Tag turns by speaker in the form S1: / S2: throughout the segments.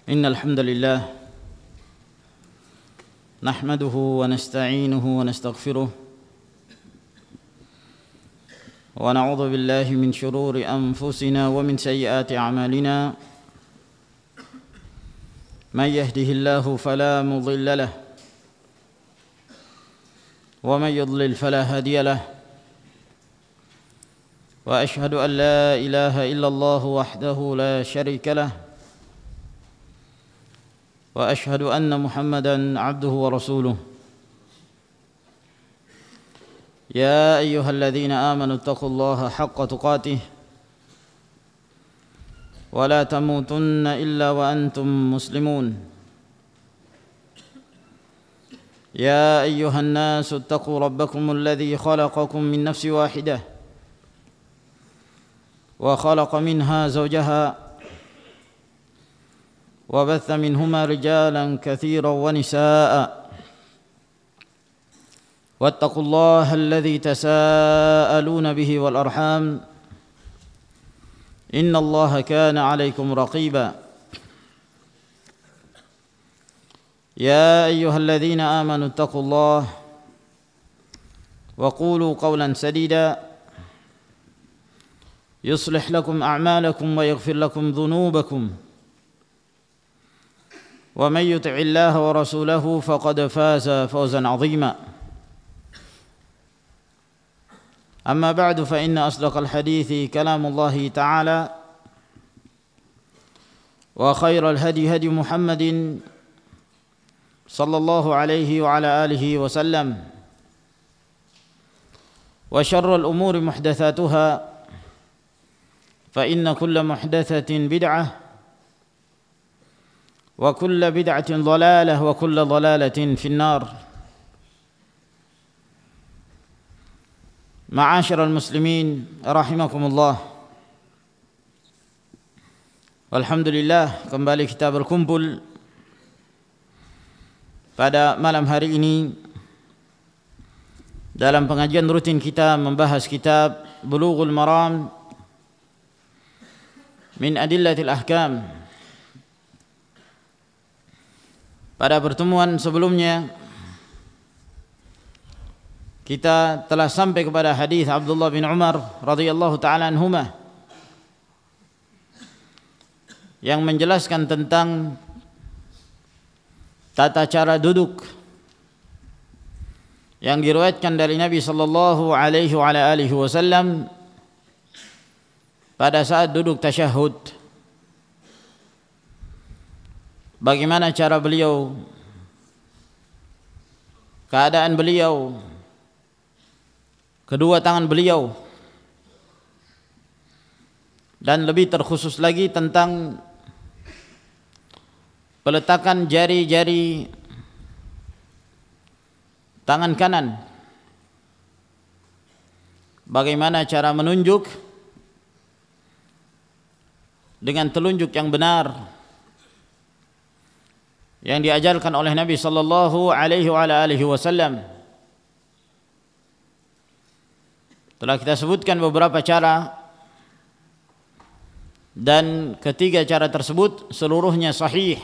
S1: إن الحمد لله نحمده ونستعينه ونستغفره ونعوذ بالله من شرور أنفسنا ومن سيئات أعمالنا من يهده الله فلا مضل له ومن يضلل فلا هادي له وأشهد أن لا إله إلا الله وحده لا شريك له وأشهد أن محمدًا عبده ورسوله يا أيها الذين آمنوا اتقوا الله حق تقاته ولا تموتن إلا وأنتم مسلمون يا أيها الناس اتقوا ربكم الذي خلقكم من نفس واحدة وخلق منها زوجها وبث منهما رجالا كثيرا ونساء واتقوا الله الذي تساءلون به والأرحام إن الله كان عليكم رقيبا يا أيها الذين آمنوا اتقوا الله وقولوا قولا سديدا يصلح لكم أعمالكم ويغفر لكم ذنوبكم ومن يطع الله ورسوله فقد فاز فوزا عظيما أما بعد فإن أصدق الحديث كلام الله تعالى وخير الهدي هدي محمد صلى الله عليه وعلى آله وسلم وشر الأمور محدثاتها فإن كل محدثة بدعة وكل بدعة ضلالة وكل ضلالة في النار. Ma'asyiral muslimin rahimakumullah. Alhamdulillah, kembali kita berkumpul pada malam hari ini dalam pengajian rutin kita membahas kitab Bulughul Maram min Adillatil Ahkam. Pada pertemuan sebelumnya kita telah sampai kepada hadis Abdullah bin Umar radhiyallahu taala anhuma yang menjelaskan tentang tata cara duduk yang diriwayatkan dari Nabi sallallahu alaihi wa ala alihi wasallam pada saat duduk tasyahud. Bagaimana cara beliau, keadaan beliau, kedua tangan beliau, dan lebih terkhusus lagi tentang peletakan jari-jari tangan kanan. Bagaimana cara menunjuk dengan telunjuk yang benar yang diajarkan oleh Nabi sallallahu alaihi wa alihi wasallam. Telah kita sebutkan beberapa cara dan ketiga cara tersebut seluruhnya sahih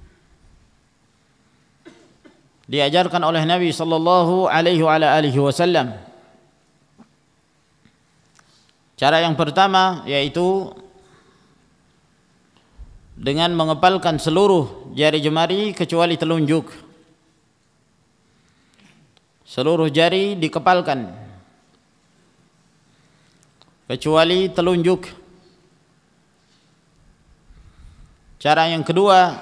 S1: diajarkan oleh Nabi sallallahu alaihi wa alihi wasallam. Cara yang pertama yaitu dengan mengepalkan seluruh jari jemari kecuali telunjuk. Seluruh jari dikepalkan kecuali telunjuk. Cara yang kedua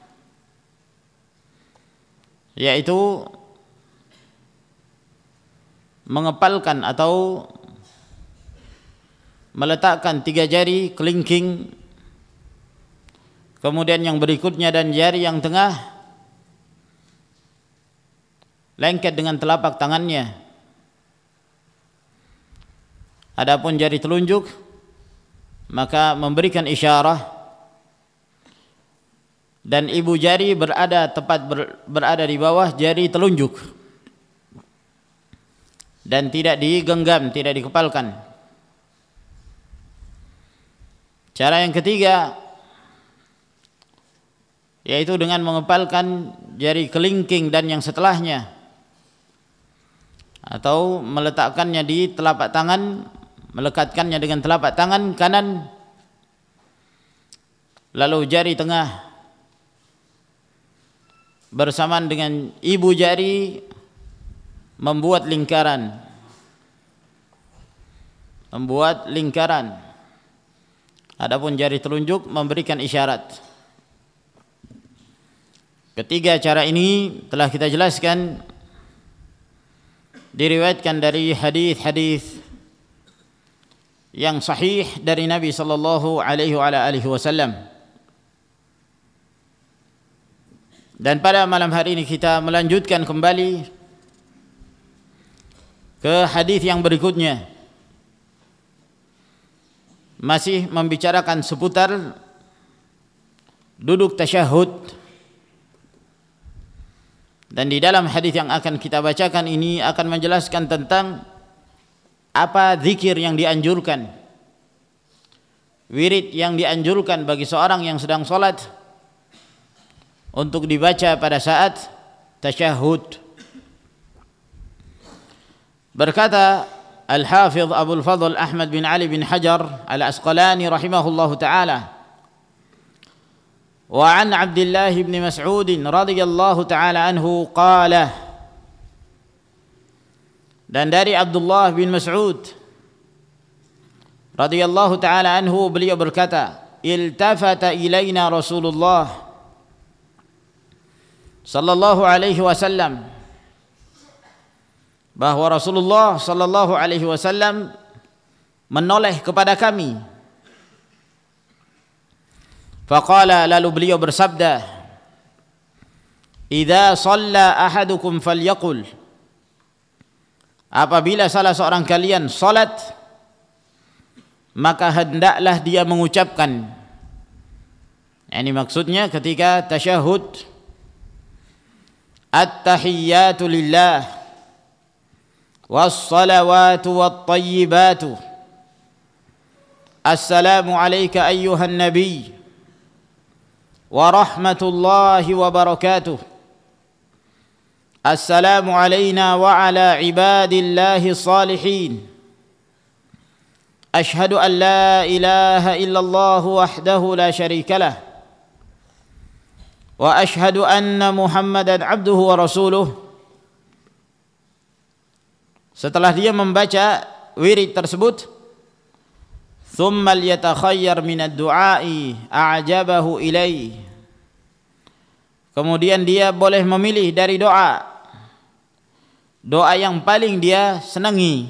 S1: yaitu mengepalkan atau meletakkan tiga jari kelingking, kemudian yang berikutnya dan jari yang tengah lengket dengan telapak tangannya. Adapun jari telunjuk maka memberikan isyarah dan ibu jari berada di bawah jari telunjuk dan tidak digenggam, tidak dikepalkan. Cara yang ketiga yaitu dengan mengepalkan jari kelingking dan yang setelahnya, atau meletakkannya di telapak tangan, melekatkannya dengan telapak tangan kanan, lalu jari tengah bersamaan dengan ibu jari membuat lingkaran. Adapun jari telunjuk memberikan isyarat. Ketiga cara ini telah kita jelaskan, diriwayatkan dari hadis-hadis yang sahih dari Nabi sallallahu alaihi wasallam. Dan pada malam hari ini kita melanjutkan kembali ke hadis yang berikutnya, masih membicarakan seputar duduk tasyahud. Dan di dalam hadis yang akan kita bacakan ini akan menjelaskan tentang apa zikir yang dianjurkan, wirid yang dianjurkan bagi seorang yang sedang salat untuk dibaca pada saat tasyahud. Berkata Al-Hafidh Abul Fadl Ahmad bin Ali bin Hajar Al-Asqalani rahimahullahu ta'ala, wa an Abdullah bin Mas'ud radhiyallahu ta'ala anhu qala, dan dari Abdullah bin Mas'ud radhiyallahu ta'ala anhu beliau berkata, iltafata ilaina Rasulullah sallallahu alaihi wasallam, bahwa Rasulullah sallallahu alaihi wasallam menoleh kepada kami. Faqala, lalu beliau bersabda, idza shalla ahadukum falyaqul, apabila salah seorang kalian salat, maka hendaklah dia mengucapkan, ini maksudnya ketika tasyahud, at-tahiyyatu lillah was-salawatu wat-tayyibatu, assalamu alayka ayyuhan nabiy wa rahmatullahi wa barakatuh, assalamu alayna wa ala ibadillahi salihin, ashhadu an la ilaha illallah wahdahu la syarika lah, wa ashhadu anna Muhammadan abduhu wa rasuluh. Setelah dia membaca wirid tersebut, thumma liyatakhayyar minad du'ai a'jabahu ilaih, kemudian dia boleh memilih dari doa yang paling dia senangi,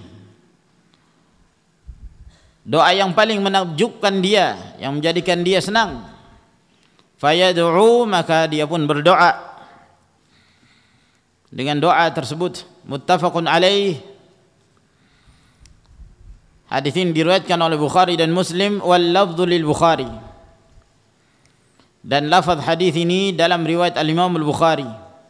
S1: doa yang paling menakjubkan dia, yang menjadikan dia senang. Fayad'u, maka dia pun berdoa dengan doa tersebut. Muttafaqun alaih. Hadis ini diriwayatkan oleh Bukhari dan Muslim, wal lafdhu lil Bukhari, dan lafaz hadis ini dalam riwayat al-Imam al-Bukhari.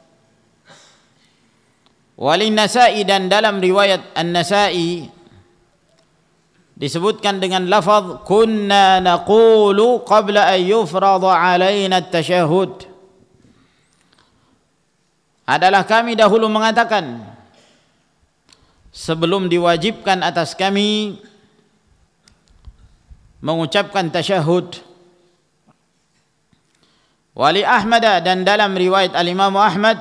S1: Walin Nasa'i, dan dalam riwayat An-Nasa'i disebutkan dengan lafaz kunna naqulu qabla an yufrada alaina at-tasyahhud, adalah kami dahulu mengatakan sebelum diwajibkan atas kami mengucapkan tasyahud. Wali Ahmad, dan dalam riwayat al-Imam Ahmad,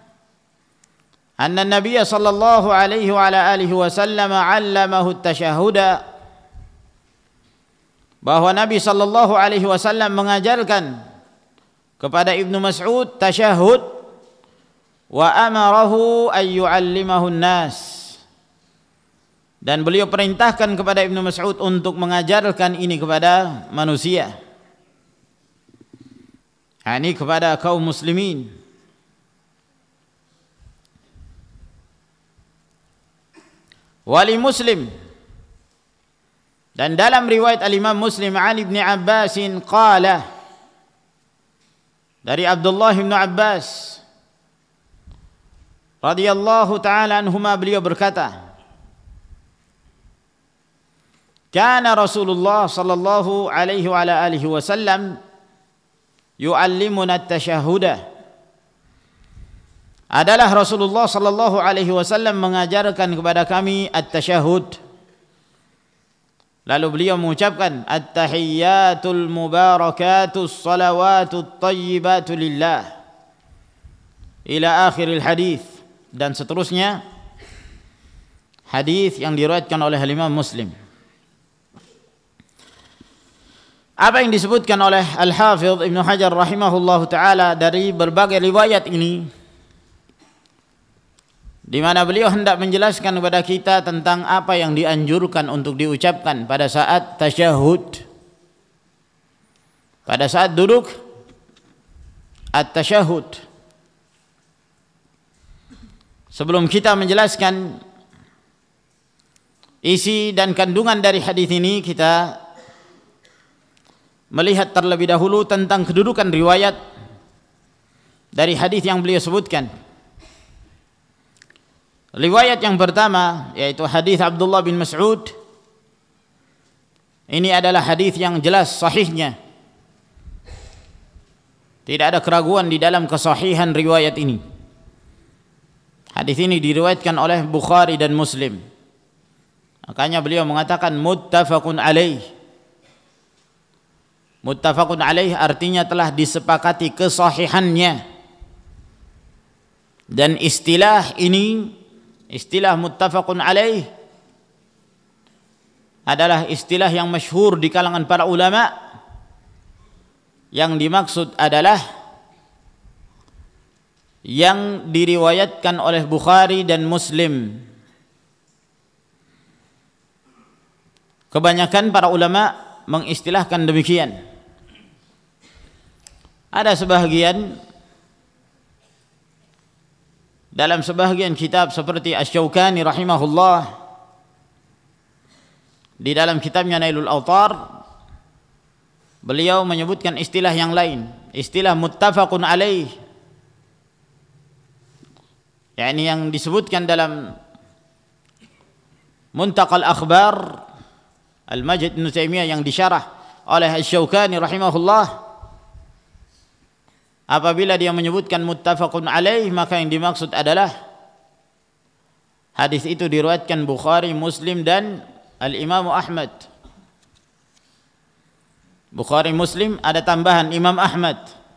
S1: anna Nabiy sallallahu alaihi wa ala alihi wasallam 'allamahu at-tasyahhuda, bahwa Nabi sallallahu alaihi wasallam mengajarkan kepada Ibnu Mas'ud tasyahud, wa amarahu an yu'allimahu an-nas, dan beliau perintahkan kepada Ibnu Mas'ud untuk mengajarkan ini kepada manusia, ini kepada kaum muslimin. Wali Muslim, dan dalam riwayat al-Imam Muslim an Ibn Abbas qala, dari Abdullah bin Abbas radhiyallahu ta'ala anhuma, beliau berkata, kana Rasulullah sallallahu alaihi wa ala alihi wasallam yu'allimuna at-tashahhuda, adalah Rasulullah sallallahu alaihi wasallam mengajarkan kepada kami at-tashahhud. Lalu beliau mengucapkan at-tahiyyatul mubarakatus salawatut thayyibatu lillah ila akhiril hadis, dan seterusnya hadis yang diriwayatkan oleh Imam Muslim. Apa yang disebutkan oleh Al-Hafidz Ibnu Hajar rahimahullahu taala dari berbagai riwayat ini, di mana beliau hendak menjelaskan kepada kita tentang apa yang dianjurkan untuk diucapkan pada saat tasyahud, pada saat duduk at-tasyahud. Sebelum kita menjelaskan isi dan kandungan dari hadis ini, kita melihat terlebih dahulu tentang kedudukan riwayat dari hadis yang beliau sebutkan. Riwayat yang pertama yaitu hadis Abdullah bin Mas'ud. Ini adalah hadis yang jelas sahihnya. Tidak ada keraguan di dalam kesahihan riwayat ini. Hadis ini diriwayatkan oleh Bukhari dan Muslim. Makanya beliau mengatakan muttafaqun alaih. Muttafaqun alaih artinya telah disepakati kesahihannya. Dan istilah ini, istilah muttafaqun alaih, adalah istilah yang masyhur di kalangan para ulama. Yang dimaksud adalah yang diriwayatkan oleh Bukhari dan Muslim. Kebanyakan para ulama mengistilahkan demikian. Ada sebahagian dalam sebahagian kitab seperti Asy-Syaukani rahimahullah, di dalam kitabnya Nailul Awtar, beliau menyebutkan istilah yang lain, istilah muttafaqun alaih, yakni yang disebutkan dalam Muntaqal Akhbar Al-Majd Ibnu Taimiyah yang disyarah oleh Asy-Syaukani rahimahullah. Apabila dia menyebutkan muttafaqun alaih, maka yang dimaksud adalah hadis itu diriwayatkan Bukhari, Muslim dan Al-Imam Ahmad. Bukhari, Muslim, ada tambahan Imam Ahmad.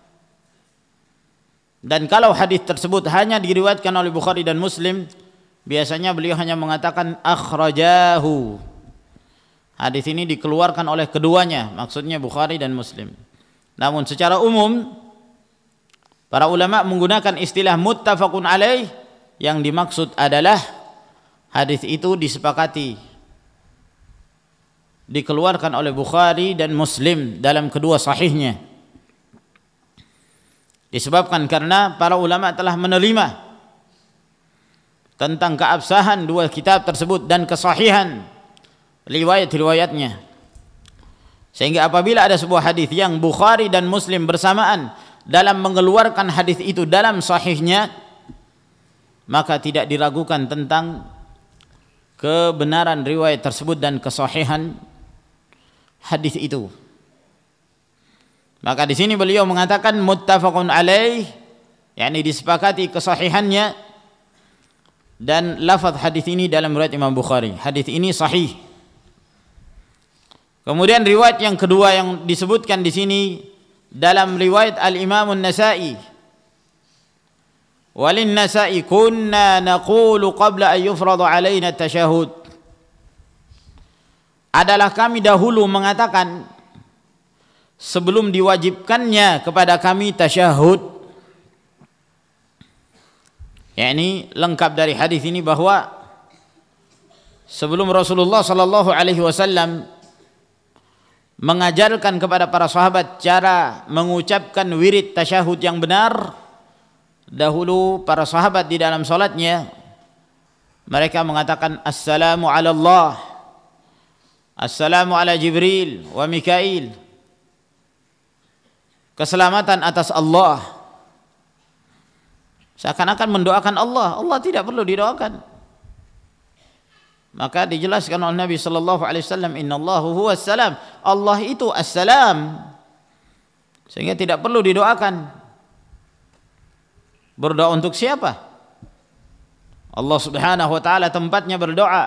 S1: Dan kalau hadis tersebut hanya diriwayatkan oleh Bukhari dan Muslim, biasanya beliau hanya mengatakan akhrajahu. Hadis ini dikeluarkan oleh keduanya, maksudnya Bukhari dan Muslim. Namun secara umum para ulama menggunakan istilah muttafaqun alaih, yang dimaksud adalah hadis itu disepakati, dikeluarkan oleh Bukhari dan Muslim dalam kedua sahihnya. Disebabkan karena para ulama telah menerima tentang keabsahan dua kitab tersebut dan kesahihan riwayat-riwayatnya, sehingga apabila ada sebuah hadis yang Bukhari dan Muslim bersamaan dalam mengeluarkan hadis itu dalam sahihnya, maka tidak diragukan tentang kebenaran riwayat tersebut dan kesahihan hadis itu. Maka di sini beliau mengatakan muttafaqun alaih, yakni disepakati kesahihannya, dan lafaz hadis ini dalam riwayat Imam Bukhari. Hadis ini sahih. Kemudian riwayat yang kedua yang disebutkan di sini dalam riwayat Al-Imam An-Nasa'i. Walin Nasa'i kunna naqulu qabla an yufrada alaina at-tasyahhud. Adalah kami dahulu mengatakan sebelum diwajibkannya kepada kami tasyahud. Yakni lengkap dari hadis ini bahwa sebelum Rasulullah sallallahu alaihi wasallam mengajarkan kepada para sahabat cara mengucapkan wirid tasyahud yang benar, dahulu para sahabat di dalam salatnya mereka mengatakan assalamu ala Allah, assalamu ala Jibril wa Mikail, keselamatan atas Allah. Seakan-akan mendoakan Allah. Allah tidak perlu didoakan. Maka dijelaskan oleh Nabi sallallahu alaihi wasallam, innallahu huwas salam. Allah itu as-salam. Sehingga tidak perlu didoakan. Berdoa untuk siapa? Allah Subhanahu wa taala tempatnya berdoa.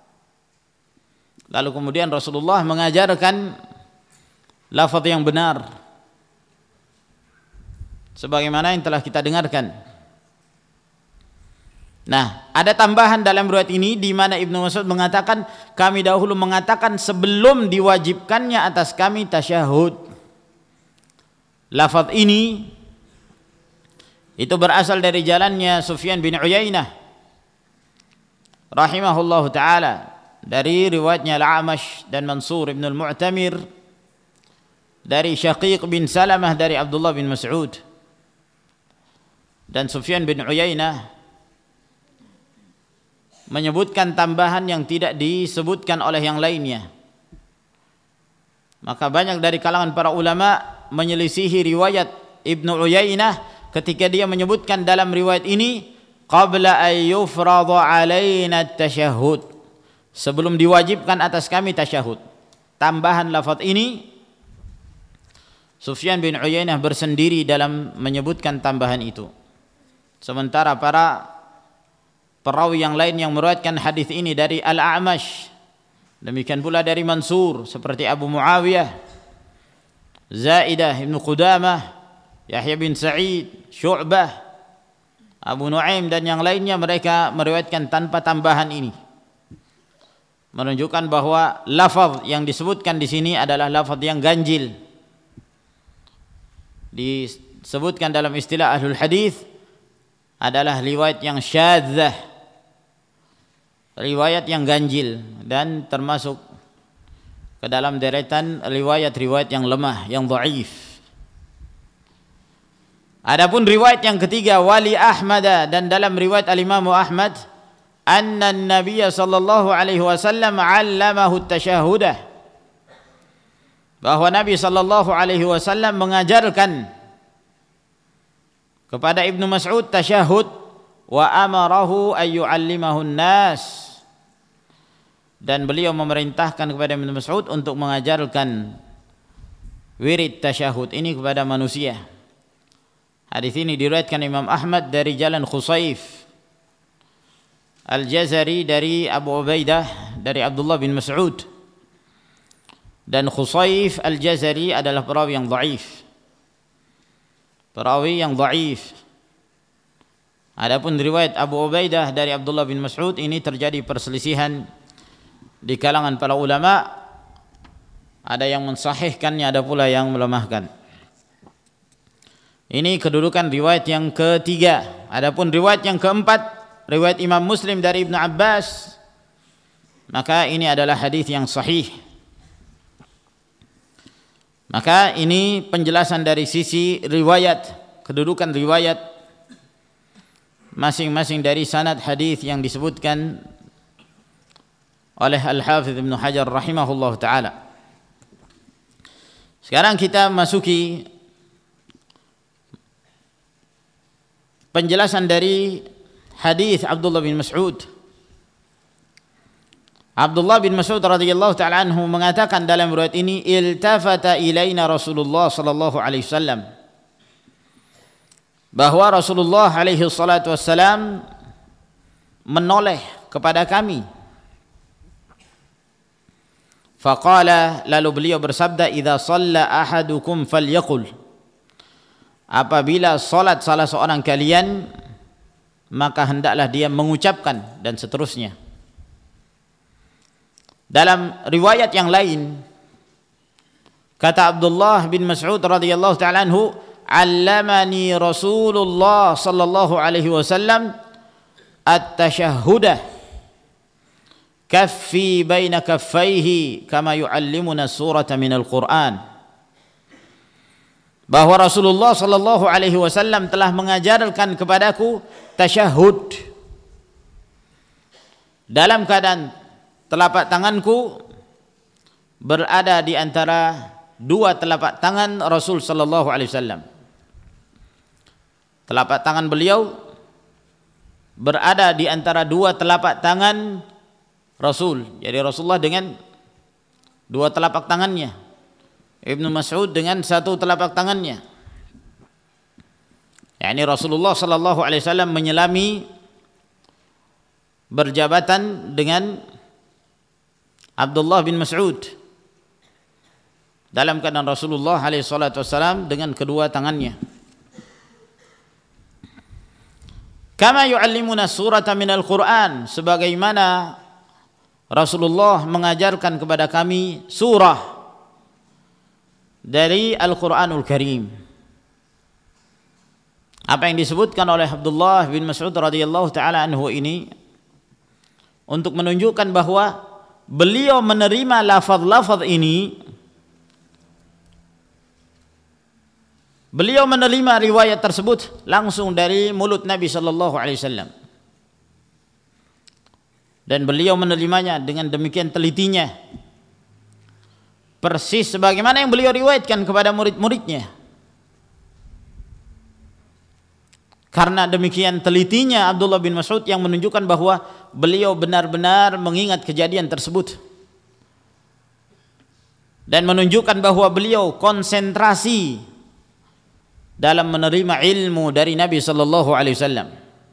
S1: Lalu kemudian Rasulullah mengajarkan lafaz yang benar sebagaimana yang telah kita dengarkan. Nah, ada tambahan dalam riwayat ini di mana Ibnu Mas'ud mengatakan, kami dahulu mengatakan sebelum diwajibkannya atas kami tasyahud. Lafaz ini itu berasal dari jalannya Sufyan bin Uyainah rahimahullahu taala, dari riwayatnya Al-A'mash dan Mansur bin Al-Mu'tamir, dari Syaqiq bin Salamah dari Abdullah bin Mas'ud. Dan Sufyan bin Uyainah menyebutkan tambahan yang tidak disebutkan oleh yang lainnya. Maka banyak dari kalangan para ulama menyelisihi riwayat Ibnu Uyainah ketika dia menyebutkan dalam riwayat ini qabla an yufrada alaina at-tasyahhud, sebelum diwajibkan atas kami tasyahud. Tambahan lafaz ini Sufyan bin Uyainah bersendiri dalam menyebutkan tambahan itu. Sementara para perawi yang lain yang meriwayatkan hadis ini dari Al-A'mash, demikian pula dari Mansur seperti Abu Muawiyah, Zaidah bin Qudamah, Yahya bin Sa'id, Syu'bah, Abu Nuaim dan yang lainnya, mereka meriwayatkan tanpa tambahan ini, menunjukkan bahwa lafaz yang disebutkan di sini adalah lafaz yang ganjil. Disebutkan dalam istilah ahlul hadis adalah riwayat yang syadzah, riwayat yang ganjil, dan termasuk ke dalam deretan riwayat-riwayat yang lemah, yang dhaif. Adapun riwayat yang ketiga, wali Ahmad, dan dalam riwayat al-Imam Ahmad, anna an-nabiy sallallahu alaihi wasallam 'allamahu at-tasyahudah, bahwa Nabi sallallahu alaihi wasallam mengajarkan kepada Ibnu Mas'ud tasyahud, wa amarahu ay yu'allimahu an-nas, dan beliau memerintahkan kepada Ibnu Mas'ud untuk mengajarkan wirid tasyahud ini kepada manusia. Hadis ini diriwayatkan Imam Ahmad dari jalan Khusaif Al-Jazari dari Abu Ubaidah dari Abdullah bin Mas'ud, dan Khusaif Al-Jazari adalah perawi yang dhaif, perawi yang dhaif. Adapun riwayat Abu Ubaidah dari Abdullah bin Mas'ud ini terjadi perselisihan di kalangan para ulama, ada yang mensahihkannya, ada pula yang melemahkan. Ini kedudukan riwayat yang ketiga. Adapun riwayat yang keempat, riwayat Imam Muslim dari Ibnu Abbas, maka ini adalah hadis yang sahih. Maka ini penjelasan dari sisi riwayat, kedudukan riwayat masing-masing dari sanad hadis yang disebutkan oleh Al-Hafidz Ibnu Hajar rahimahullah taala. Sekarang kita masuki penjelasan dari hadis Abdullah bin Mas'ud. Abdullah bin Mas'ud radhiyallahu taala anhu mengatakan dalam riwayat ini, iltafata ilaina Rasulullah sallallahu alaihi wasallam, bahwa Rasulullah alaihi salatu wassalam menoleh kepada kami. Faqala, lalu beliau bersabda, idza shalla ahadukum falyaqul, apabila salat salah seorang kalian, maka hendaklah dia mengucapkan, dan seterusnya. Dalam riwayat yang lain, kata Abdullah bin Mas'ud radhiyallahu ta'ala anhu, allamani Rasulullah sallallahu alaihi wasallam at-tashahhudah kaffi baina kaffaihi kama yu'allimuna surata minal Qur'an. Bahwa Rasulullah sallallahu alaihi wasallam telah mengajarkan kepadaku tasyahud dalam keadaan telapak tanganku berada di antara dua telapak tangan Rasul sallallahu alaihi wasallam. Telapak tangan beliau berada di antara dua telapak tangan Rasul. Jadi Rasulullah dengan dua telapak tangannya Ibnu Mas'ud dengan satu telapak tangannya. yakni Rasulullah sallallahu alaihi wasallam menyelami berjabatan dengan Abdullah bin Mas'ud dalam keadaan Rasulullah alaihi salatu wasallam dengan kedua tangannya. Kama yu'allimuna surata minal Qur'an, sebagaimana Rasulullah mengajarkan kepada kami surah dari Al-Qur'anul Karim. Apa yang disebutkan oleh Abdullah bin Mas'ud radhiyallahu taala anhu ini untuk menunjukkan bahwa beliau menerima lafaz-lafaz ini, beliau menerima riwayat tersebut langsung dari mulut Nabi sallallahu alaihi wasallam. Dan beliau menerimanya dengan demikian telitinya, persis sebagaimana yang beliau riwayatkan kepada murid-muridnya. Karena demikian telitinya Abdullah bin Mas'ud yang menunjukkan bahwa beliau benar-benar mengingat kejadian tersebut dan menunjukkan bahwa beliau konsentrasi dalam menerima ilmu dari Nabi sallallahu alaihi wasallam,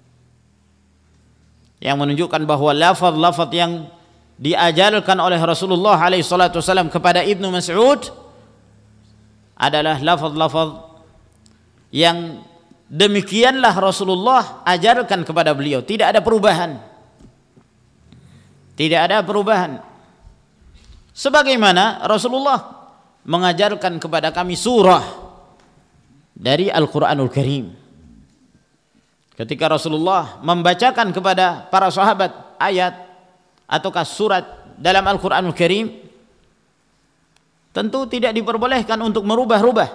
S1: yang menunjukkan bahwa lafaz-lafaz yang diajarkan oleh Rasulullah alaihi salatu wasallam kepada Ibnu Mas'ud adalah lafaz-lafaz yang demikianlah Rasulullah ajarkan kepada beliau, tidak ada perubahan. Tidak ada perubahan. Sebagaimana Rasulullah mengajarkan kepada kami surah dari Al-Qur'anul Karim. Ketika Rasulullah membacakan kepada para sahabat ayat ataukah surat dalam Al-Qur'anul Karim, tentu tidak diperbolehkan untuk merubah-rubah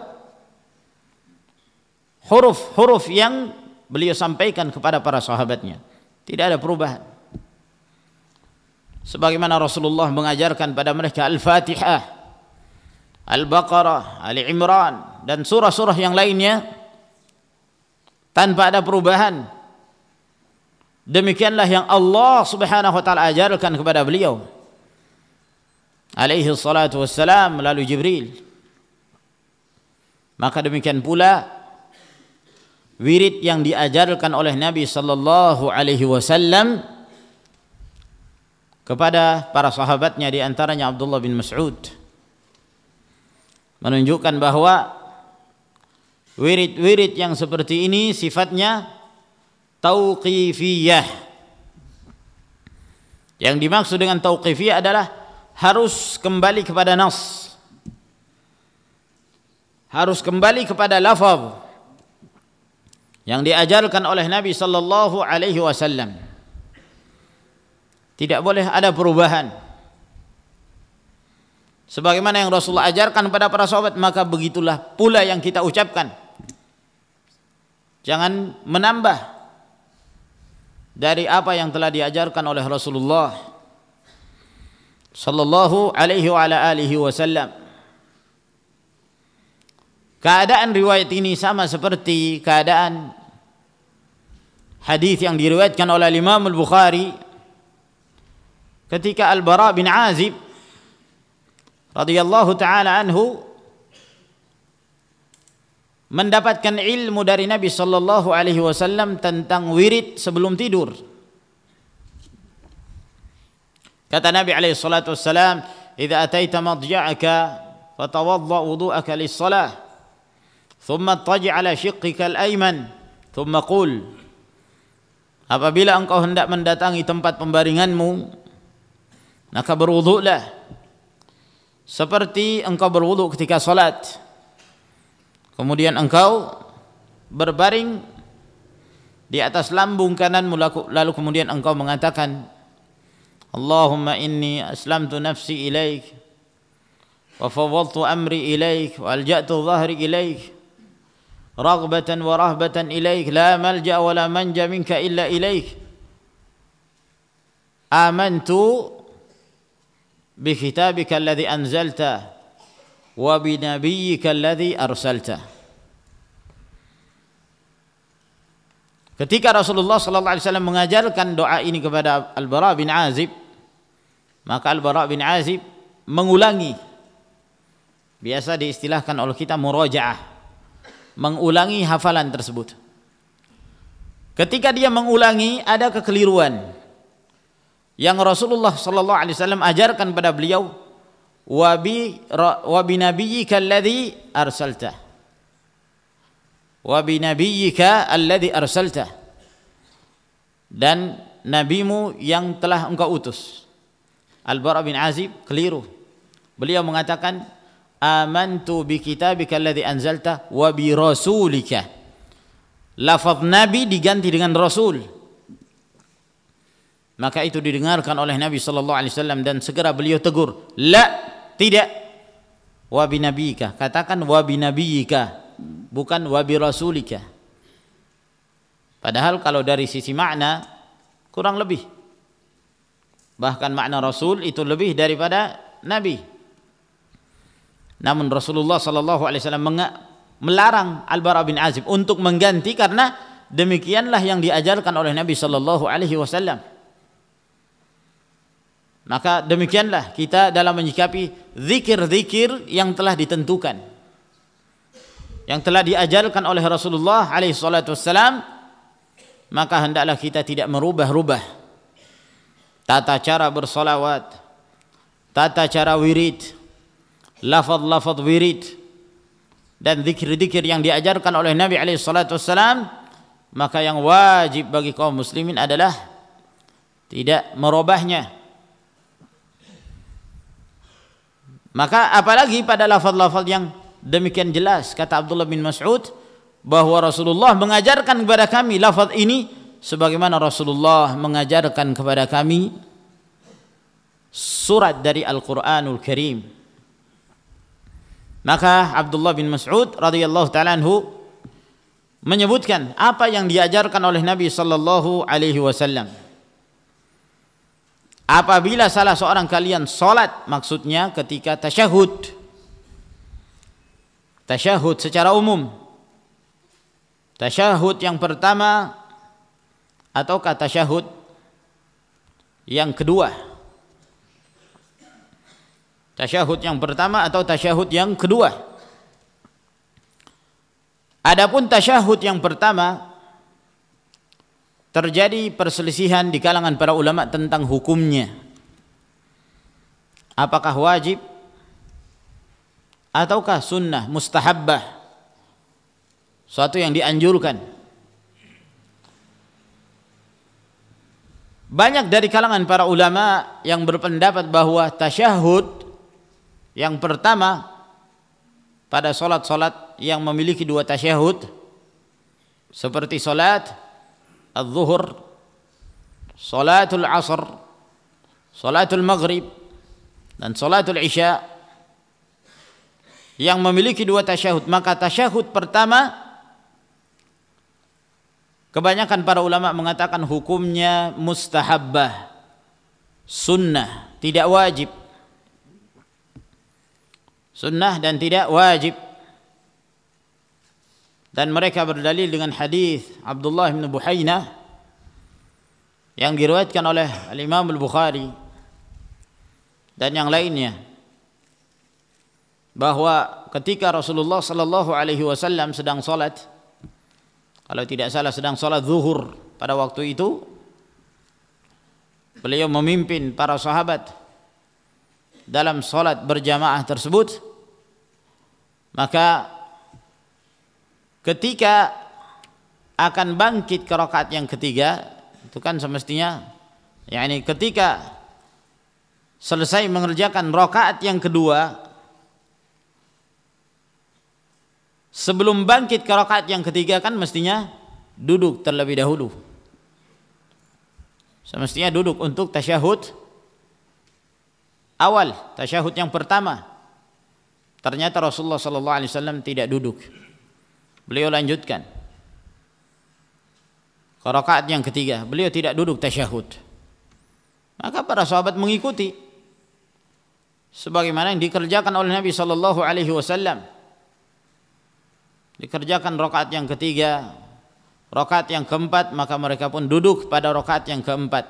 S1: huruf-huruf yang beliau sampaikan kepada para sahabatnya. Tidak ada perubahan. Sebagaimana Rasulullah mengajarkan pada mereka Al-Fatihah, Al-Baqarah, Ali Imran dan surah-surah yang lainnya tanpa ada perubahan. Demikianlah yang Allah Subhanahu wa taala ajarkan kepada beliau alaihi salatu wassalam melalui Jibril. Maka demikian pula wirid yang diajarkan oleh Nabi sallallahu alaihi wasallam kepada para sahabatnya, di antaranya Abdullah bin Mas'ud, menunjukkan bahwa wirid-wirid yang seperti ini sifatnya tauqifiyah. Yang dimaksud dengan tauqifiyah adalah harus kembali kepada nas, harus kembali kepada lafaz yang diajarkan oleh Nabi sallallahu alaihi wasallam. Tidak boleh ada perubahan. Sebagaimana yang Rasulullah ajarkan kepada para sahabat, maka begitulah pula yang kita ucapkan. Jangan menambah dari apa yang telah diajarkan oleh Rasulullah sallallahu alaihi wa ala alihi wasallam. Keadaan riwayat ini sama seperti keadaan hadis yang diriwayatkan oleh Imam Al-Bukhari ketika Al-Bara bin Azib radhiyallahu taala anhu mendapatkan ilmu dari Nabi sallallahu alaihi wasallam tentang wirid sebelum tidur. Kata Nabi alaihi salatu wassalam, "Idza ataita madja'aka fatawadda wudu'aka lis-shalah, thumma ittaji' ala shiqqika al-ayman, thumma qul." Apabila engkau hendak mendatangi tempat pembaringanmu, maka berwudu'lah seperti engkau berwudu ketika salat. Kemudian engkau berbaring di atas lambung kananmu, lalu kemudian engkau mengatakan, Allahumma inni aslamtu nafsi ilaik wa fawwadtu amri ilaik wa alja'tu dhahri ilaik raghbatan wa rahbatan ilaik la malja wa la manja minka illa ilaik amantu bi kitabika alladhi anzalta wa bi nabiyyika alladhi arsalta. Ketika Rasulullah sallallahu alaihi wasallam mengajarkan doa ini kepada Al-Bara bin Azib, maka Al-Bara bin Azib mengulangi Biasa diistilahkan oleh kita murajaah, mengulangi hafalan tersebut. Ketika dia mengulangi ada kekeliruan yang Rasulullah sallallahu alaihi wasallam ajarkan pada beliau, wa bi nabiyyika alladhi arsalta. Wa bi nabiyyika alladhi arsalta. Dan nabimu yang telah engkau utus. Al-Bara' bin Azib keliru. Beliau mengatakan amantu bi kitabika alladhi anzalta wa bi rasulika. Lafaz nabi diganti dengan rasul. Maka itu didengarkan oleh Nabi sallallahu alaihi wasallam dan segera beliau tegur, "La, tidak. Wa bi nabiyika." Katakan wa bi nabiyika, bukan wa bi rasulika. Padahal kalau dari sisi makna kurang lebih. Bahkan makna rasul itu lebih daripada nabi. Namun Rasulullah sallallahu alaihi wasallam melarang Al-Bara' bin Azib untuk mengganti karena demikianlah yang diajarkan oleh Nabi sallallahu alaihi wasallam. Maka demikianlah kita dalam menyikapi zikir-zikir yang telah ditentukan, yang telah diajarkan oleh Rasulullah alaihi salatu wassalam, maka hendaklah kita tidak merubah-rubah tata cara bersolawat, tata cara wirid, lafaz-lafaz wirid dan zikir-zikir yang diajarkan oleh Nabi alaihi salatu wassalam. Maka yang wajib bagi kaum muslimin adalah tidak merubahnya. Maka apalagi pada lafaz-lafaz yang demikian jelas, kata Abdullah bin Mas'ud bahwa Rasulullah mengajarkan kepada kami lafaz ini sebagaimana Rasulullah mengajarkan kepada kami surat dari Al-Qur'anul Karim. Maka Abdullah bin Mas'ud radhiyallahu ta'ala anhu menyebutkan apa yang diajarkan oleh Nabi sallallahu alaihi wasallam. Apabila salah seorang kalian salat, maksudnya ketika tasyahud secara umum, tasyahud yang pertama ataukah tasyahud yang kedua, tasyahud yang pertama atau tasyahud yang kedua. Adapun tasyahud yang pertama terjadi perselisihan di kalangan para ulama tentang hukumnya. Apakah wajib ataukah sunnah mustahabbah, suatu yang dianjurkan. Banyak dari kalangan para ulama yang berpendapat bahwa tasyahud yang pertama pada solat-solat yang memiliki dua tasyahud seperti solat al-zuhur, salatul asr, salatul maghrib dan salatul isya yang memiliki dua tasyahud, maka tasyahud pertama kebanyakan para ulama mengatakan hukumnya mustahabbah, sunnah, tidak wajib. Sunnah dan tidak wajib. Dan mereka berdalil dengan hadis Abdullah bin Buhainah yang diriwayatkan oleh Al-Imam Al-Bukhari dan yang lainnya, bahwa ketika Rasulullah sallallahu alaihi wasallam sedang salat, kalau tidak salah sedang salat zuhur pada waktu itu, beliau memimpin para sahabat dalam salat berjamaah tersebut. Maka ketika akan bangkit ke rakaat yang ketiga, itu kan semestinya ketika selesai mengerjakan rakaat yang kedua, sebelum bangkit ke rakaat yang ketiga kan mestinya duduk terlebih dahulu. Semestinya duduk untuk tasyahud awal, tasyahud yang pertama. Ternyata Rasulullah sallallahu alaihi wasallam tidak duduk. Beliau lanjutkan ke rakaat yang ketiga, beliau tidak duduk tasyahud. Maka para sahabat mengikuti sebagaimana yang dikerjakan oleh Nabi sallallahu alaihi wasallam. Dikerjakan rakaat yang ketiga, rakaat yang keempat, maka mereka pun duduk pada rakaat yang keempat,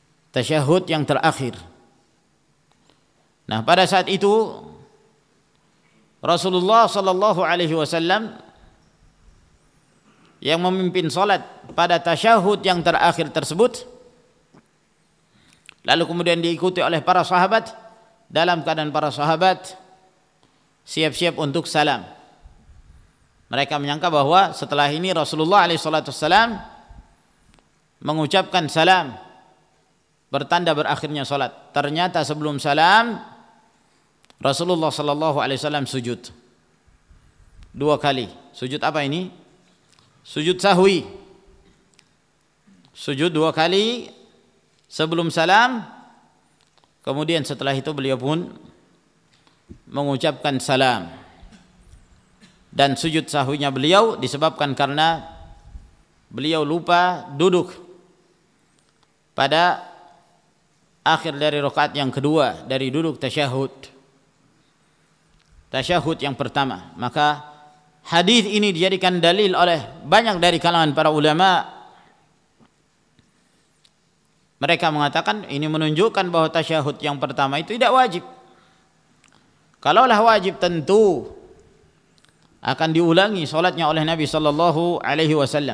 S1: tasyahud yang terakhir. Nah, pada saat itu Rasulullah sallallahu alaihi wasallam yang memimpin salat pada tasyahud yang terakhir tersebut, lalu kemudian diikuti oleh para sahabat, dalam keadaan para sahabat siap-siap untuk salam. Mereka menyangka bahwa setelah ini Rasulullah alaihi salatu wasallam mengucapkan salam, bertanda berakhirnya salat. Ternyata sebelum salam Rasulullah sallallahu alaihi wasallam sujud 2 kali. Sujud apa ini? Sujud sahwi. Sujud 2 kali sebelum salam. Kemudian setelah itu beliau pun mengucapkan salam. Dan sujud sahwinya beliau disebabkan karena beliau lupa duduk pada akhir dari rakaat yang kedua dari duduk tasyahud yang pertama. Maka hadis ini dijadikan dalil oleh banyak dari kalangan para ulama. Mereka mengatakan ini menunjukkan bahwa tasyahud yang pertama itu tidak wajib. Kalaulah wajib tentu akan diulangi salatnya oleh Nabi sallallahu alaihi wasallam.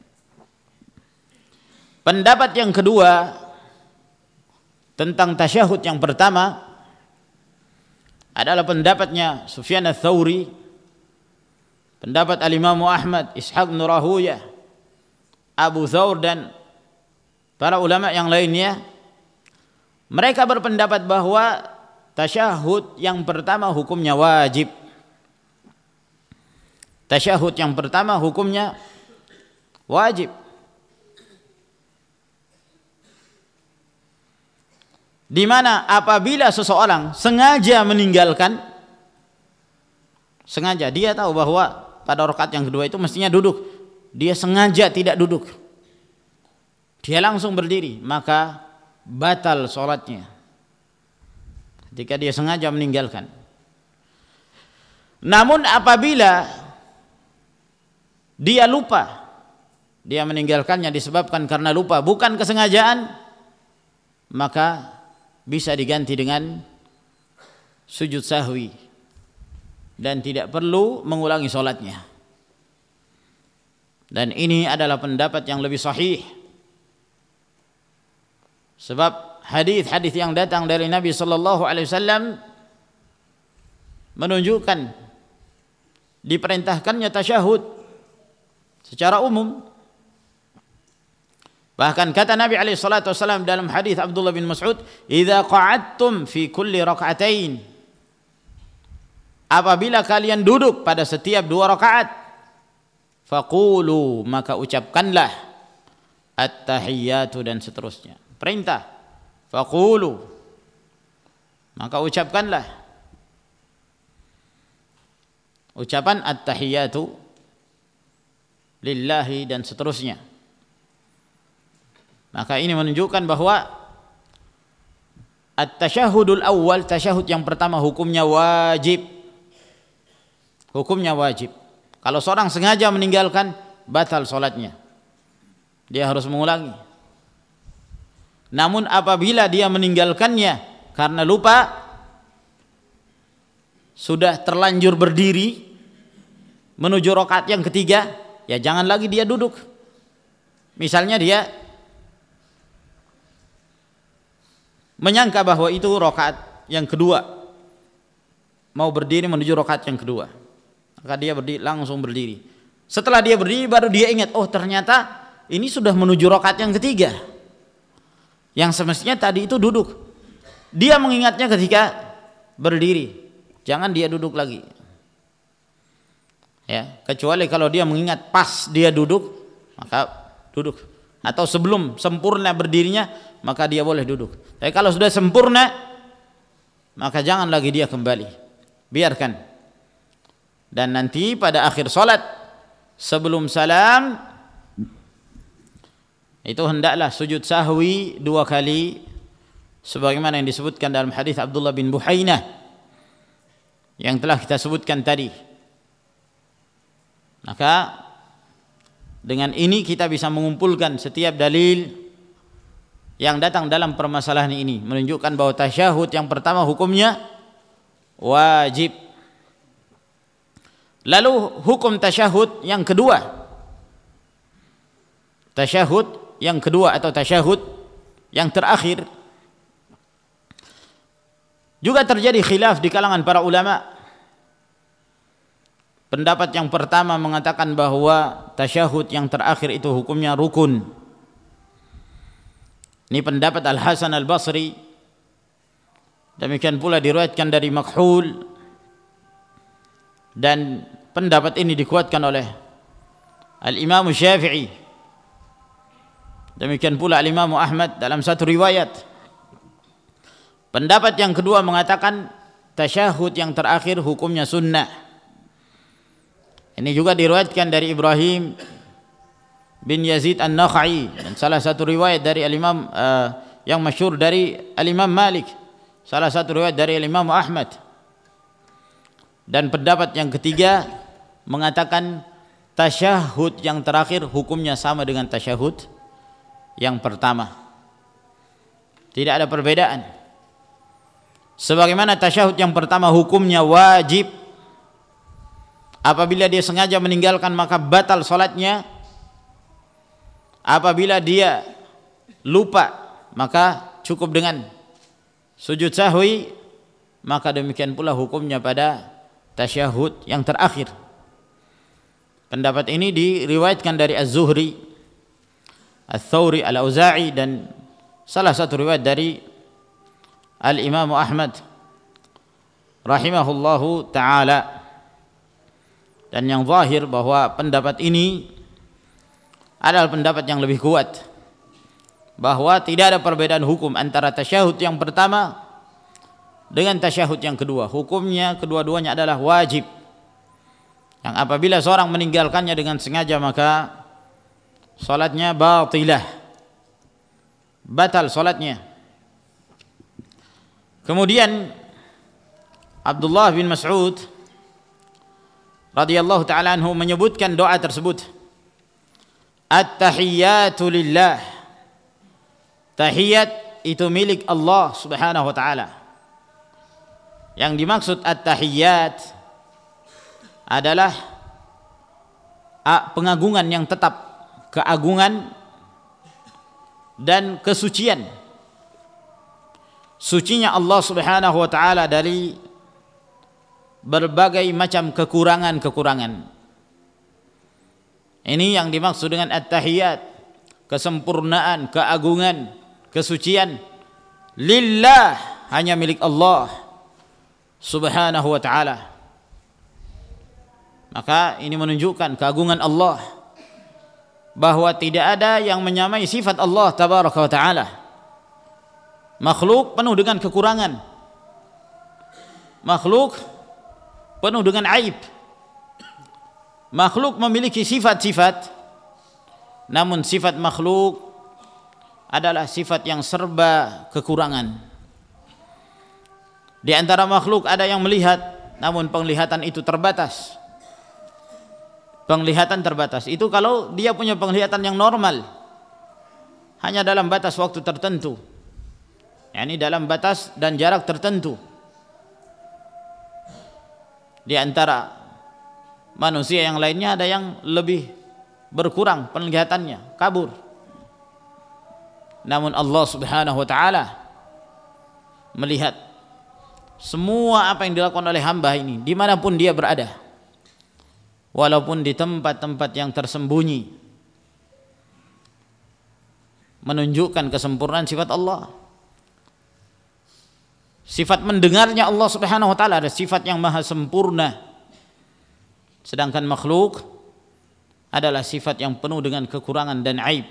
S1: Pendapat yang kedua tentang tasyahud yang pertama adalah pendapatnya Sufyan ats-Tsauri, pendapat al-Imam Ahmad, Ishaq bin Rahuyah, Abu Thawr dan para ulama yang lainnya. Mereka berpendapat bahwa tasyahud yang pertama hukumnya wajib. Tasyahud yang pertama hukumnya wajib. Di mana apabila seseorang sengaja meninggalkan, sengaja dia tahu bahwa pada rakaat yang kedua itu mestinya duduk, dia sengaja tidak duduk, dia langsung berdiri, maka batal sholatnya ketika dia sengaja meninggalkan. Namun apabila dia lupa, dia meninggalkannya disebabkan karena lupa, bukan kesengajaan, maka bisa diganti dengan sujud sahwi dan tidak perlu mengulangi sholatnya. Dan ini adalah pendapat yang lebih sahih, sebab hadis-hadis yang datang dari Nabi sallallahu alaihi wasallam menunjukkan diperintahkannya tasyahud secara umum. Bahkan kata Nabi alaihi salatu wasallam dalam hadis Abdullah bin Mas'ud, "Idza qa'adtum fi kulli raka'atain." Apabila kalian duduk pada setiap 2 rakaat, faqulu, maka ucapkanlah at-tahiyyatu dan seterusnya. Perintah. Faqulu, maka ucapkanlah ucapan at-tahiyyatu lillahi dan seterusnya. Maka ini menunjukkan bahwa at-tasyahudul awal, tasyahud yang pertama hukumnya wajib. Hukumnya wajib. Kalau seorang sengaja meninggalkan, batal salatnya. Dia harus mengulangi. Namun apabila dia meninggalkannya karena lupa, sudah terlanjur berdiri menuju rakaat yang ketiga, ya jangan lagi dia duduk. Misalnya dia menyangka bahwa itu rakaat yang kedua, mau berdiri menuju rakaat yang kedua, maka dia langsung berdiri. Setelah dia berdiri baru dia ingat, oh ternyata ini sudah menuju rakaat yang ketiga, yang semestinya tadi itu duduk. Dia mengingatnya ketika berdiri, jangan dia duduk lagi, ya, kecuali kalau dia mengingat pas dia duduk, maka duduk, atau sebelum sempurna berdirinya, maka dia boleh duduk. Tapi kalau sudah sempurna, maka jangan lagi dia kembali, biarkan. Dan nanti pada akhir salat sebelum salam itu hendaklah sujud sahwi 2 kali, sebagaimana yang disebutkan dalam hadis Abdullah bin Buhainah yang telah kita sebutkan tadi. Maka dengan ini kita bisa mengumpulkan setiap dalil yang datang dalam permasalahan ini, menunjukkan bahwa tasyahud yang pertama hukumnya wajib. Lalu hukum tasyahud yang kedua. Tasyahud yang kedua atau tasyahud yang terakhir juga terjadi khilaf di kalangan para ulama. Pendapat yang pertama mengatakan bahwa tasyahud yang terakhir itu hukumnya rukun. Ini pendapat Al-Hasan Al-Basri. Demikian pula diriwayatkan dari Makhul, dan pendapat ini dikuatkan oleh Al-Imam Syafi'i. Demikian pula Al-Imam Ahmad dalam satu riwayat. Pendapat yang kedua mengatakan tasyahud yang terakhir hukumnya sunnah. Ini juga diriwayatkan dari Ibrahim bin Yazid An-Nakha'i, dan salah satu riwayat dari Al-Imam yang masyhur dari Al-Imam Malik, salah satu riwayat dari Al-Imam Ahmad. Dan pendapat yang ketiga mengatakan tasyahud yang terakhir hukumnya sama dengan tasyahud yang pertama. Tidak ada perbedaan. Sebagaimana tasyahud yang pertama hukumnya wajib, apabila dia sengaja meninggalkan maka batal salatnya. Apabila dia lupa maka cukup dengan sujud sahwi. Maka demikian pula hukumnya pada tasyahud yang terakhir. Pendapat ini diriwayatkan dari Az-Zuhri, Ats-Tsauri, Al-Auza'i, dan salah satu riwayat dari Al-Imam Ahmad rahimahullahu ta'ala. Dan yang zahir bahwa pendapat ini adalah pendapat yang lebih kuat, bahwa tidak ada perbedaan hukum antara tasyahud yang pertama dengan tasyahud yang kedua. Hukumnya kedua-duanya adalah wajib, yang apabila seorang meninggalkannya dengan sengaja maka salatnya batilah, batal salatnya. Kemudian Abdullah bin Mas'ud radhiyallahu ta'ala anhu menyebutkan doa tersebut, at-tahiyyatu lillah, tahiyat itu milik Allah subhanahu wa ta'ala. Yang dimaksud at-tahiyyat adalah pengagungan yang tetap, keagungan dan kesucian. Sucinya Allah subhanahu wa ta'ala dari berbagai macam kekurangan-kekurangan. Ini yang dimaksud dengan at-tahiyyat, kesempurnaan, keagungan, kesucian lillah, hanya milik Allah subhanahu wa ta'ala. Maka ini menunjukkan keagungan Allah, bahwa tidak ada yang menyamai sifat Allah tabaraka wa ta'ala. Makhluk penuh dengan kekurangan, makhluk penuh dengan aib, makhluk memiliki sifat-sifat, namun sifat makhluk adalah sifat yang serba kekurangan. Di antara makhluk ada yang melihat, namun penglihatan itu terbatas. Penglihatan terbatas itu kalau dia punya penglihatan yang normal, hanya dalam batas waktu tertentu, yakni dalam batas dan jarak tertentu. Di antara manusia yang lainnya ada yang lebih berkurang penglihatannya, kabur. Namun Allah subhanahu wa ta'ala melihat semua apa yang dilakukan oleh hamba ini dimanapun dia berada, walaupun di tempat-tempat yang tersembunyi, menunjukkan kesempurnaan sifat Allah. Sifat mendengarnya Allah subhanahu wa ta'ala ada sifat yang maha sempurna, sedangkan makhluk adalah sifat yang penuh dengan kekurangan dan aib.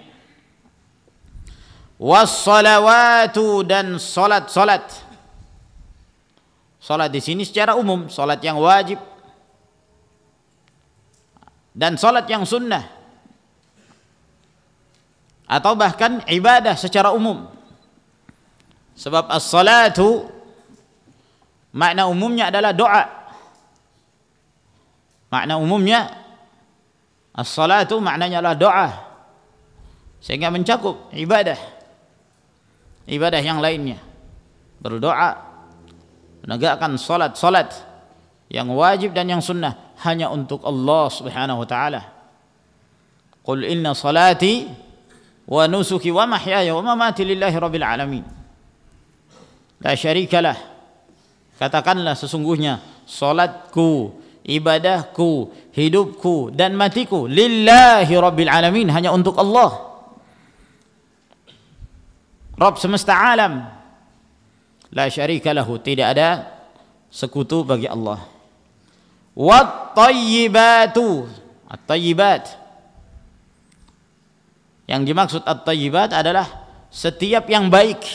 S1: Wassalawatu, dan salat-salat. Salat di sini secara umum, salat yang wajib dan salat yang sunnah, atau bahkan ibadah secara umum. Sebab as-salatu makna umumnya adalah doa. Makna umumnya as-salatu maknanya adalah doa, sehingga mencakup ibadah yang lainnya. Berdoa, menegakkan salat yang wajib dan yang sunnah, hanya untuk Allah Subhanahu wa taala. Qul inna salati wa nusuki wa mahyaya wa mamati lillahi rabbil alamin. La syarikalah. Katakanlah sesungguhnya salatku, ibadahku, hidupku dan matiku lillahi rabbil alamin, hanya untuk Allah, Rabb semesta alam. La syarika lahu, tidak ada sekutu bagi Allah. Wat tayyibatu, at-tayyibat, yang dimaksud at-tayyibat adalah setiap yang baik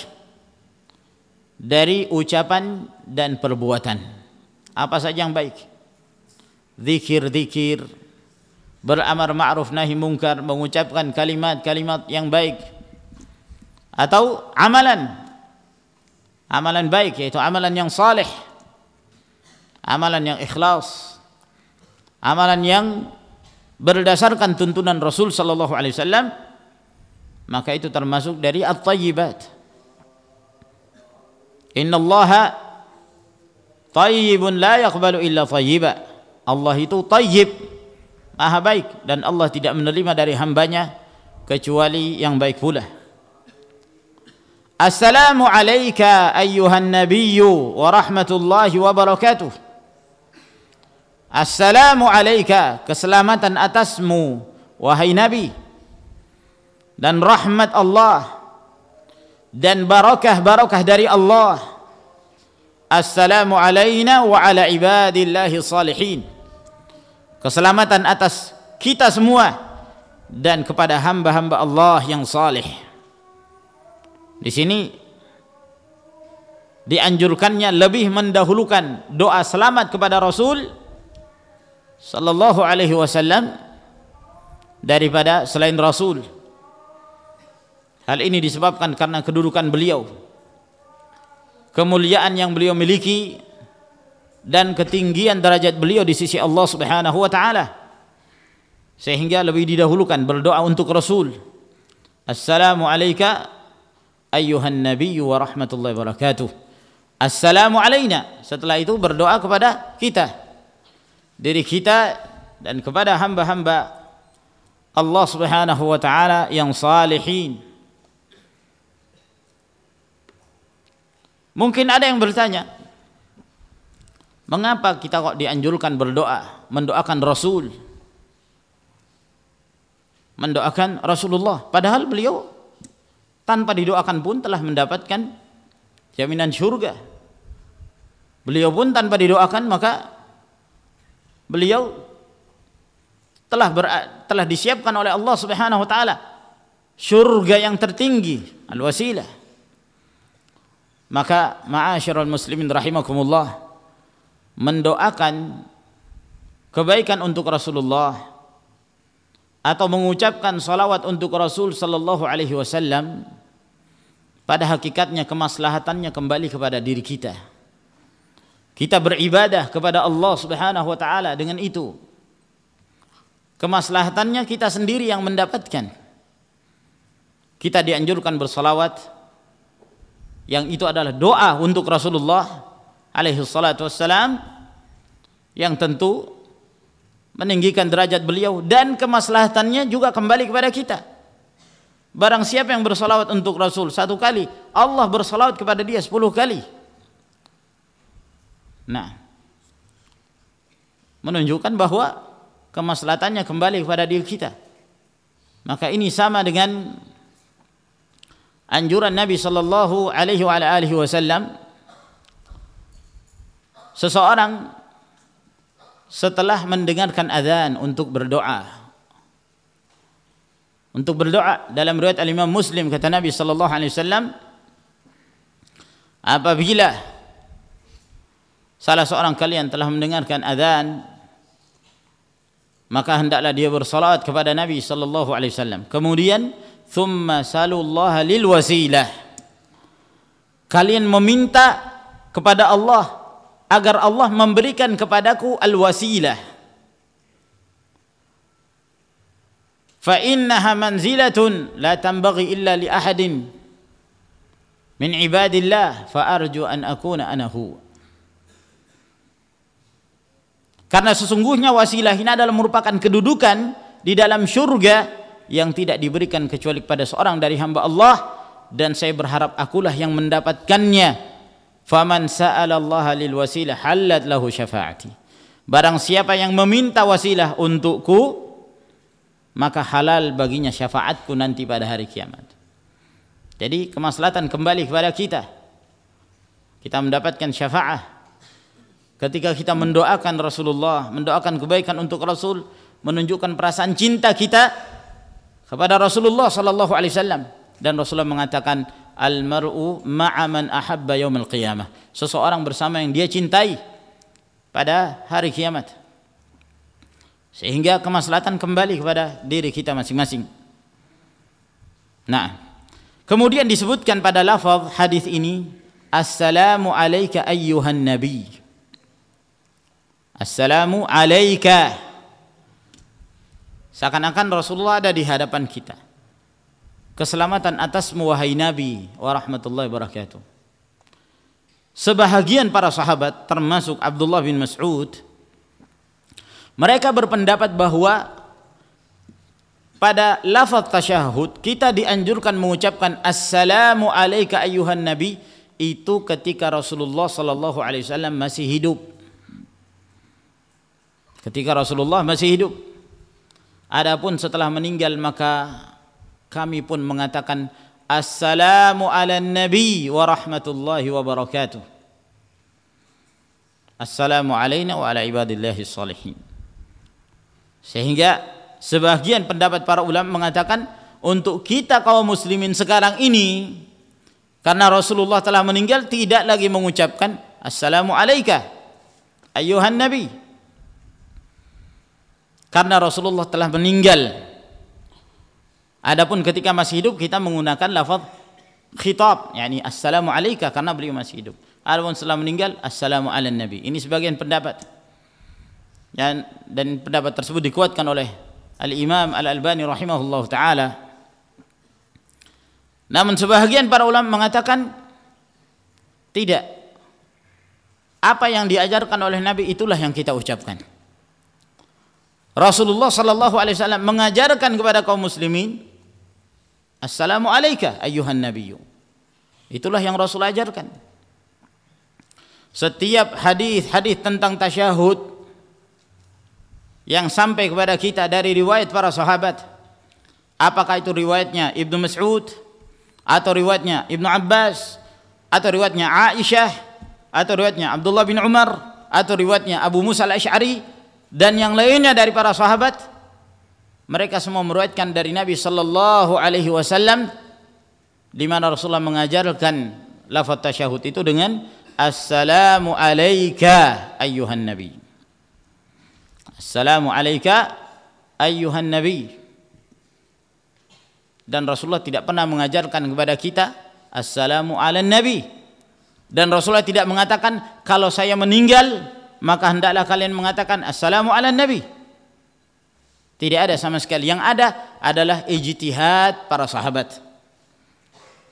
S1: dari ucapan dan perbuatan. Apa saja yang baik? Zikir-zikir, beramar ma'ruf nahi mungkar, mengucapkan kalimat-kalimat yang baik, atau amalan baik, yaitu amalan yang saleh, amalan yang ikhlas, amalan yang berdasarkan tuntunan Rasul sallallahu alaihi wasallam, maka itu termasuk dari at-tayyibat. Innallaha tayyibun la yaqbalu illa tayyiba. Allah itu tayyib, maha baik, dan Allah tidak menerima dari hambanya kecuali yang baik pula. Assalamu alayka ayyuhan nabiyyu wa rahmatullahi wa barakatuh. Assalamu alayka, keselamatan atasmu wahai Nabi, dan rahmat Allah dan barakah dari Allah. Assalamu alayna wa ala ibadillahi salihin. Keselamatan atas kita semua dan kepada hamba-hamba Allah yang saleh. Di sini dianjurkannya lebih mendahulukan doa selamat kepada Rasul sallallahu alaihi wasallam daripada selain Rasul. Hal ini disebabkan karena kedudukan beliau, kemuliaan yang beliau miliki, dan ketinggian derajat beliau di sisi Allah Subhanahu wa taala, sehingga lebih didahulukan berdoa untuk Rasul. Assalamu alayka ayyuhan nabiyyu wa rahmatullahi wa barakatuh. Assalamu alayna, setelah itu berdoa kepada kita, diri kita, dan kepada hamba-hamba Allah Subhanahu wa taala yang salihin. Mungkin ada yang bertanya, mengapa kita kok dianjurkan berdoa, mendoakan Rasul, mendoakan Rasulullah, padahal beliau tanpa didoakan pun telah mendapatkan jaminan surga. Beliau pun tanpa didoakan maka beliau telah disiapkan oleh Allah Subhanahu wa taala surga yang tertinggi, al-wasilah. Maka ma'asyiral muslimin rahimakumullah, mendoakan kebaikan untuk Rasulullah atau mengucapkan salawat untuk Rasul sallallahu alaihi wasallam, pada hakikatnya kemaslahatannya kembali kepada diri kita. Kita beribadah kepada Allah Subhanahu wa taala dengan itu. Kemaslahatannya kita sendiri yang mendapatkan. Kita dianjurkan bersalawat, yang itu adalah doa untuk Rasulullah alaihi salatu wassalam, yang tentu meninggikan derajat beliau, dan kemaslahatannya juga kembali kepada kita. Barang siapa yang bersalawat untuk Rasul 1 kali, Allah bersalawat kepada dia 10 kali. Nah, menunjukkan bahwa kemaslahatannya kembali kepada diri kita. Maka ini sama dengan anjuran Nabi sallallahu alaihi wasallam, seseorang setelah mendengarkan azan untuk berdoa. Dalam riwayat al-Imam Muslim, kata Nabi sallallahu alaihi wasallam, apabila salah seorang kalian telah mendengarkan azan, maka hendaklah dia bersalat kepada Nabi sallallahu alaihi wasallam. Kemudian thumma salullaha lil wasilah, kalian meminta kepada Allah agar Allah memberikan kepadaku al-wasilah. Fa innaha manzilatun la tanbaghi illa li ahadin min ibadillah fa arju an akuna anahu. Karena sesungguhnya wasilah ini adalah merupakan kedudukan di dalam syurga yang tidak diberikan kecuali kepada seorang dari hamba Allah, dan saya berharap akulah yang mendapatkannya. Faman sa'ala Allah lil wasilah halat lahu syafaati. Barang siapa yang meminta wasilah untukku, maka halal baginya syafaatku nanti pada hari kiamat. Jadi kemaslahatan kembali kepada kita. Kita mendapatkan syafaat ketika kita mendoakan Rasulullah, mendoakan kebaikan untuk Rasul, menunjukkan perasaan cinta kita kepada Rasulullah sallallahu alaihi wasallam. Dan Rasulullah mengatakan, al-mar'u ma'a man ahabba yaumil qiyamah. Seseorang bersama yang dia cintai pada hari kiamat. Sehingga kemaslahatan kembali kepada diri kita masing-masing. Nah, kemudian disebutkan pada lafaz hadis ini, assalamu alayka ayyuhan nabi. Assalamu alayka. Seakan-akan Rasulullah ada di hadapan kita. Keselamatan atasmu wahai Nabi wa rahmatullahi wabarakatuh. Sebahagian para sahabat termasuk Abdullah bin Mas'ud, mereka berpendapat bahwa pada lafaz tasyahud kita dianjurkan mengucapkan assalamu alayka ayyuhan nabi itu ketika Rasulullah sallallahu alaihi wasallam masih hidup. Ketika Rasulullah masih hidup. Adapun setelah meninggal maka kami pun mengatakan assalamu ala nabi wa rahmatullahi wa barakatuh. Assalamu alayna wa ala ibadillahi salihin. Sehingga sebagian pendapat para ulama mengatakan untuk kita kaum muslimin sekarang ini, karena Rasulullah telah meninggal, tidak lagi mengucapkan assalamu alayka ayyuhan nabi, karena Rasulullah telah meninggal. Adapun ketika masih hidup kita menggunakan lafaz khitab, yakni assalamu alayka karena beliau masih hidup. Adapun setelah meninggal assalamu ala nabi. Ini sebagian pendapat. Dan pendapat tersebut dikuatkan oleh Al-Imam Al-Albani rahimahullah ta'ala. Namun sebahagian para ulama mengatakan tidak. Apa yang diajarkan oleh Nabi itulah yang kita ucapkan. Rasulullah sallallahu alaihi wasallam mengajarkan kepada kaum muslimin assalamu alayka ayyuhan nabiyyu. Itulah yang Rasul ajarkan. Setiap hadis-hadis tentang tasyahud yang sampai kepada kita dari riwayat para sahabat, apakah itu riwayatnya Ibnu Mas'ud atau riwayatnya Ibnu Abbas atau riwayatnya Aisyah atau riwayatnya Abdullah bin Umar atau riwayatnya Abu Musa al-Asy'ari dan yang lainnya dari para sahabat, mereka semua meriwayatkan dari Nabi sallallahu alaihi wasallam, di mana Rasulullah mengajarkan lafaz tasyahud itu dengan assalamu alayka ayyuhan nabi. Assalamu alayka ayyuhan nabi. Dan Rasulullah tidak pernah mengajarkan kepada kita assalamu ala nabi. Dan Rasulullah tidak mengatakan kalau saya meninggal maka hendaklah kalian mengatakan assalamu ala nabi. Tidak ada sama sekali. Yang ada adalah ijtihad para sahabat.